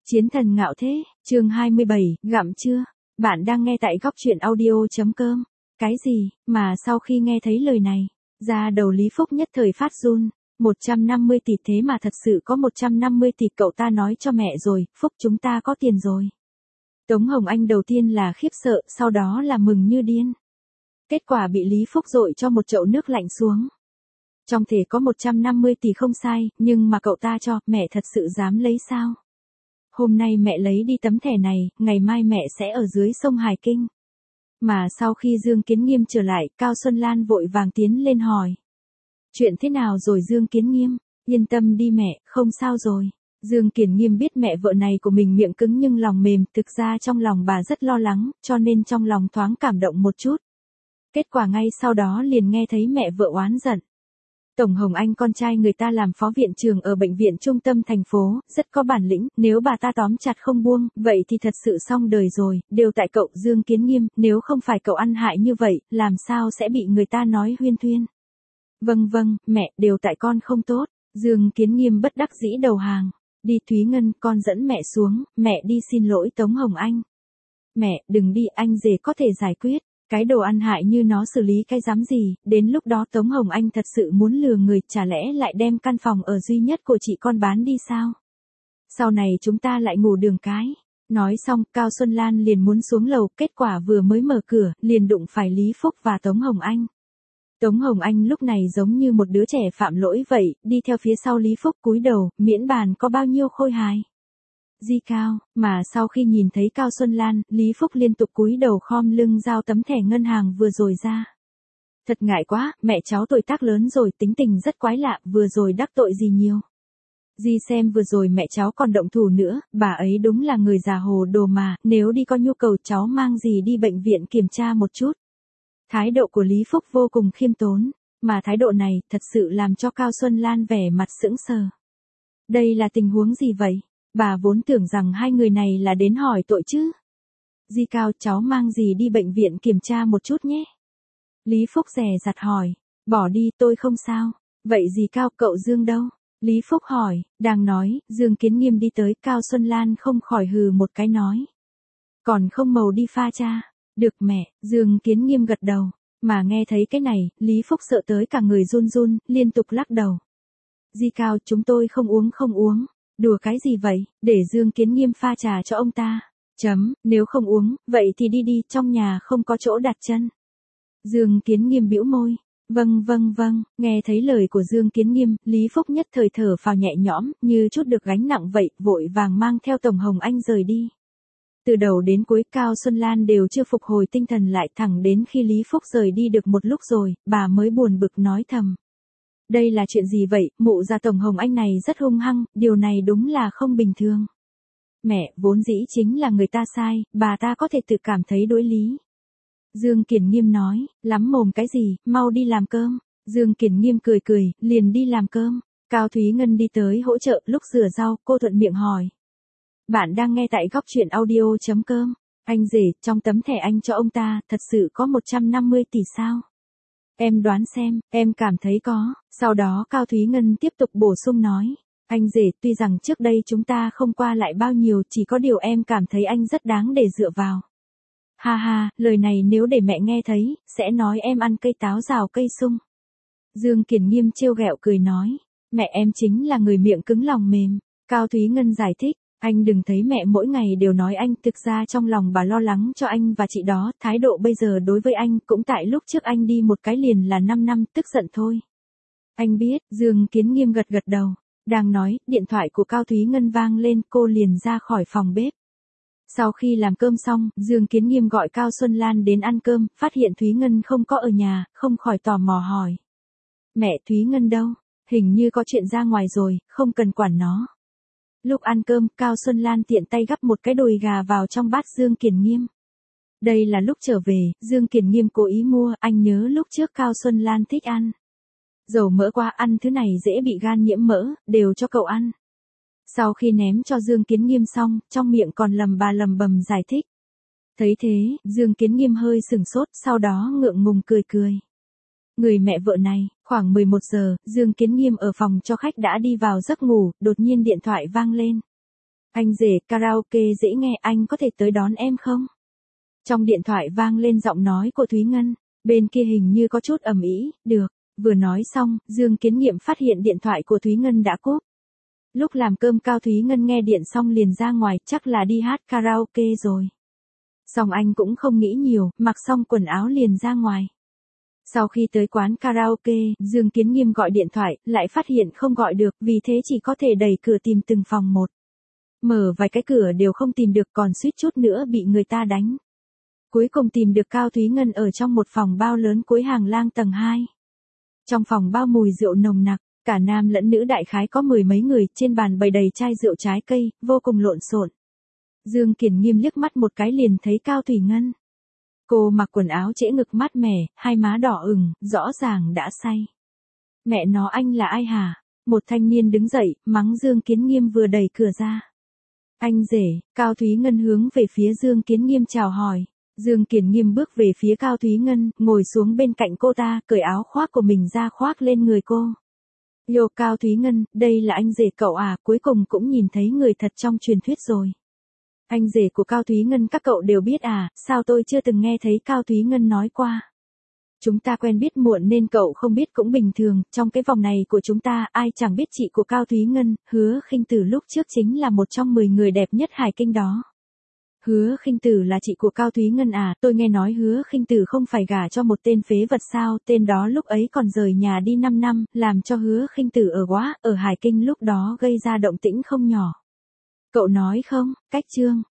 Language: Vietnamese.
Chiến thần ngạo thế, chương 27, gặm chưa? Bạn đang nghe tại góc truyện audio.com. Cái gì, mà sau khi nghe thấy lời này, da đầu Lý Phúc nhất thời phát run. 150 tỷ thế mà thật sự có 150 tỷ, cậu ta nói cho mẹ rồi, Phúc chúng ta có tiền rồi. Tống Hồng Anh đầu tiên là khiếp sợ, sau đó là mừng như điên. Kết quả bị Lý Phúc dội cho một chậu nước lạnh xuống. Trong thể có 150 tỷ không sai, nhưng mà cậu ta cho, mẹ thật sự dám lấy sao? Hôm nay mẹ lấy đi tấm thẻ này, ngày mai mẹ sẽ ở dưới sông Hải Kinh. Mà sau khi Dương Kiến Nghiêm trở lại, Cao Xuân Lan vội vàng tiến lên hỏi. Chuyện thế nào rồi Dương Kiến Nghiêm? Yên tâm đi mẹ, không sao rồi. Dương Kiến Nghiêm biết mẹ vợ này của mình miệng cứng nhưng lòng mềm, thực ra trong lòng bà rất lo lắng, cho nên trong lòng thoáng cảm động một chút. Kết quả ngay sau đó liền nghe thấy mẹ vợ oán giận. Tổng Hồng Anh con trai người ta làm phó viện trưởng ở bệnh viện trung tâm thành phố, rất có bản lĩnh, nếu bà ta tóm chặt không buông, vậy thì thật sự xong đời rồi, đều tại cậu Dương Kiến Nghiêm, nếu không phải cậu ăn hại như vậy, làm sao sẽ bị người ta nói huyên thuyên. Vâng, mẹ, đều tại con không tốt. Dương Kiến Nghiêm bất đắc dĩ đầu hàng. Đi Thúy Ngân, con dẫn mẹ xuống, mẹ đi xin lỗi Tống Hồng Anh. Mẹ, đừng đi, anh rể có thể giải quyết. Cái đồ ăn hại như nó xử lý cái dám gì, đến lúc đó Tống Hồng Anh thật sự muốn lừa người, chả lẽ lại đem căn phòng ở duy nhất của chị con bán đi sao? Sau này chúng ta lại ngủ đường cái. Nói xong, Cao Xuân Lan liền muốn xuống lầu, kết quả vừa mới mở cửa, liền đụng phải Lý Phúc và Tống Hồng Anh. Tống Hồng Anh lúc này giống như một đứa trẻ phạm lỗi vậy, đi theo phía sau Lý Phúc cúi đầu, miễn bàn có bao nhiêu khôi hài. Di Cao, mà sau khi nhìn thấy Cao Xuân Lan, Lý Phúc liên tục cúi đầu khom lưng giao tấm thẻ ngân hàng vừa rồi ra. Thật ngại quá, mẹ cháu tuổi tác lớn rồi, tính tình rất quái lạ, vừa rồi đắc tội gì nhiều. Di xem vừa rồi mẹ cháu còn động thủ nữa, bà ấy đúng là người già hồ đồ mà, nếu đi có nhu cầu cháu mang gì đi bệnh viện kiểm tra một chút. Thái độ của Lý Phúc vô cùng khiêm tốn, mà thái độ này thật sự làm cho Cao Xuân Lan vẻ mặt sững sờ. Đây là tình huống gì vậy? Bà vốn tưởng rằng hai người này là đến hỏi tội chứ. Di Cao, cháu mang gì đi bệnh viện kiểm tra một chút nhé. Lý Phúc dè dặt hỏi. Bỏ đi, tôi không sao. Vậy Di Cao, cậu Dương đâu? Lý Phúc hỏi, đang nói, Dương Kiến Nghiêm đi tới, Cao Xuân Lan không khỏi hừ một cái nói. Còn không màu đi pha cha. Được mẹ, Dương Kiến Nghiêm gật đầu. Mà nghe thấy cái này, Lý Phúc sợ tới cả người run run, liên tục lắc đầu. Di Cao, chúng tôi không uống. Đùa cái gì vậy, để Dương Kiến Nghiêm pha trà cho ông ta. Nếu không uống, vậy thì đi, trong nhà không có chỗ đặt chân. Dương Kiến Nghiêm bĩu môi. Vâng, nghe thấy lời của Dương Kiến Nghiêm, Lý Phúc nhất thời thở phào nhẹ nhõm, như chút được gánh nặng vậy, vội vàng mang theo Tổng Hồng Anh rời đi. Từ đầu đến cuối Cao Xuân Lan đều chưa phục hồi tinh thần lại, thẳng đến khi Lý Phúc rời đi được một lúc rồi, bà mới buồn bực nói thầm. Đây là chuyện gì vậy, mụ già Tổng Hồng Anh này rất hung hăng, điều này đúng là không bình thường. Mẹ, vốn dĩ chính là người ta sai, bà ta có thể tự cảm thấy đối lý. Dương Kiến Nghiêm nói, lắm mồm cái gì, mau đi làm cơm. Dương Kiến Nghiêm cười, liền đi làm cơm. Cao Thúy Ngân đi tới hỗ trợ, lúc rửa rau, cô thuận miệng hỏi. Bạn đang nghe tại góc truyện audio.com. Anh rể, trong tấm thẻ anh cho ông ta, thật sự có 150 tỷ sao? Em đoán xem, em cảm thấy có. Sau đó Cao Thúy Ngân tiếp tục bổ sung nói. Anh rể, tuy rằng trước đây chúng ta không qua lại bao nhiêu, chỉ có điều em cảm thấy anh rất đáng để dựa vào. Ha, lời này nếu để mẹ nghe thấy, sẽ nói em ăn cây táo rào cây sung. Dương Kiến Nghiêm trêu ghẹo cười nói. Mẹ em chính là người miệng cứng lòng mềm. Cao Thúy Ngân giải thích. Anh đừng thấy mẹ mỗi ngày đều nói anh, thực ra trong lòng bà lo lắng cho anh và chị đó, thái độ bây giờ đối với anh cũng tại lúc trước anh đi một cái liền là 5 năm, tức giận thôi. Anh biết, Dương Kiến Nghiêm gật đầu. Đang nói, điện thoại của Cao Thúy Ngân vang lên, cô liền ra khỏi phòng bếp. Sau khi làm cơm xong, Dương Kiến Nghiêm gọi Cao Xuân Lan đến ăn cơm, phát hiện Thúy Ngân không có ở nhà, không khỏi tò mò hỏi. Mẹ, Thúy Ngân đâu? Hình như có chuyện ra ngoài rồi, không cần quản nó. Lúc ăn cơm, Cao Xuân Lan tiện tay gắp một cái đùi gà vào trong bát Dương Kiến Nghiêm. Đây là lúc trở về, Dương Kiến Nghiêm cố ý mua, anh nhớ lúc trước Cao Xuân Lan thích ăn. Dầu mỡ quá, ăn thứ này dễ bị gan nhiễm mỡ, đều cho cậu ăn. Sau khi ném cho Dương Kiến Nghiêm xong, trong miệng còn lầm bầm giải thích. Thấy thế, Dương Kiến Nghiêm hơi sửng sốt, sau đó ngượng ngùng cười. Người mẹ vợ này, khoảng 11 giờ, Dương Kiến Nghiêm ở phòng cho khách đã đi vào giấc ngủ, đột nhiên điện thoại vang lên. Anh rể, karaoke dễ nghe, anh có thể tới đón em không? Trong điện thoại vang lên giọng nói của Thúy Ngân, bên kia hình như có chút ầm ĩ, được. Vừa nói xong, Dương Kiến Nghiệm phát hiện điện thoại của Thúy Ngân đã cúp. Lúc làm cơm Cao Thúy Ngân nghe điện xong liền ra ngoài, chắc là đi hát karaoke rồi. Xong anh cũng không nghĩ nhiều, mặc xong quần áo liền ra ngoài. Sau khi tới quán karaoke, Dương Kiến Nghiêm gọi điện thoại, lại phát hiện không gọi được, vì thế chỉ có thể đẩy cửa tìm từng phòng một. Mở vài cái cửa đều không tìm được, còn suýt chút nữa bị người ta đánh. Cuối cùng tìm được Cao Thúy Ngân ở trong một phòng bao lớn cuối hàng lang tầng 2. Trong phòng bao mùi rượu nồng nặc, cả nam lẫn nữ đại khái có 10 mấy người, trên bàn bày đầy chai rượu trái cây, vô cùng lộn xộn. Dương Kiển Nghiêm liếc mắt một cái liền thấy Cao Thúy Ngân. Cô mặc quần áo trễ ngực mát mẻ, hai má đỏ ửng, rõ ràng đã say. Mẹ nó, anh là ai hả? Một thanh niên đứng dậy, mắng Dương Kiến Nghiêm vừa đẩy cửa ra. Anh rể. Cao Thúy Ngân hướng về phía Dương Kiến Nghiêm chào hỏi. Dương Kiến Nghiêm bước về phía Cao Thúy Ngân, ngồi xuống bên cạnh cô ta, cởi áo khoác của mình ra khoác lên người cô. Yo, Cao Thúy Ngân, đây là anh rể cậu à, cuối cùng cũng nhìn thấy người thật trong truyền thuyết rồi. Anh rể của Cao Thúy Ngân các cậu đều biết à, sao tôi chưa từng nghe thấy Cao Thúy Ngân nói qua. Chúng ta quen biết muộn nên cậu không biết cũng bình thường, trong cái vòng này của chúng ta ai chẳng biết chị của Cao Thúy Ngân, Hứa Khinh Tử lúc trước chính là một trong 10 người đẹp nhất Hải Kinh đó. Hứa Khinh Tử là chị của Cao Thúy Ngân à, tôi nghe nói Hứa Khinh Tử không phải gả cho một tên phế vật sao, tên đó lúc ấy còn rời nhà đi 5 năm, làm cho Hứa Khinh Tử ở Hải Kinh lúc đó gây ra động tĩnh không nhỏ. Cậu nói không, cách chương.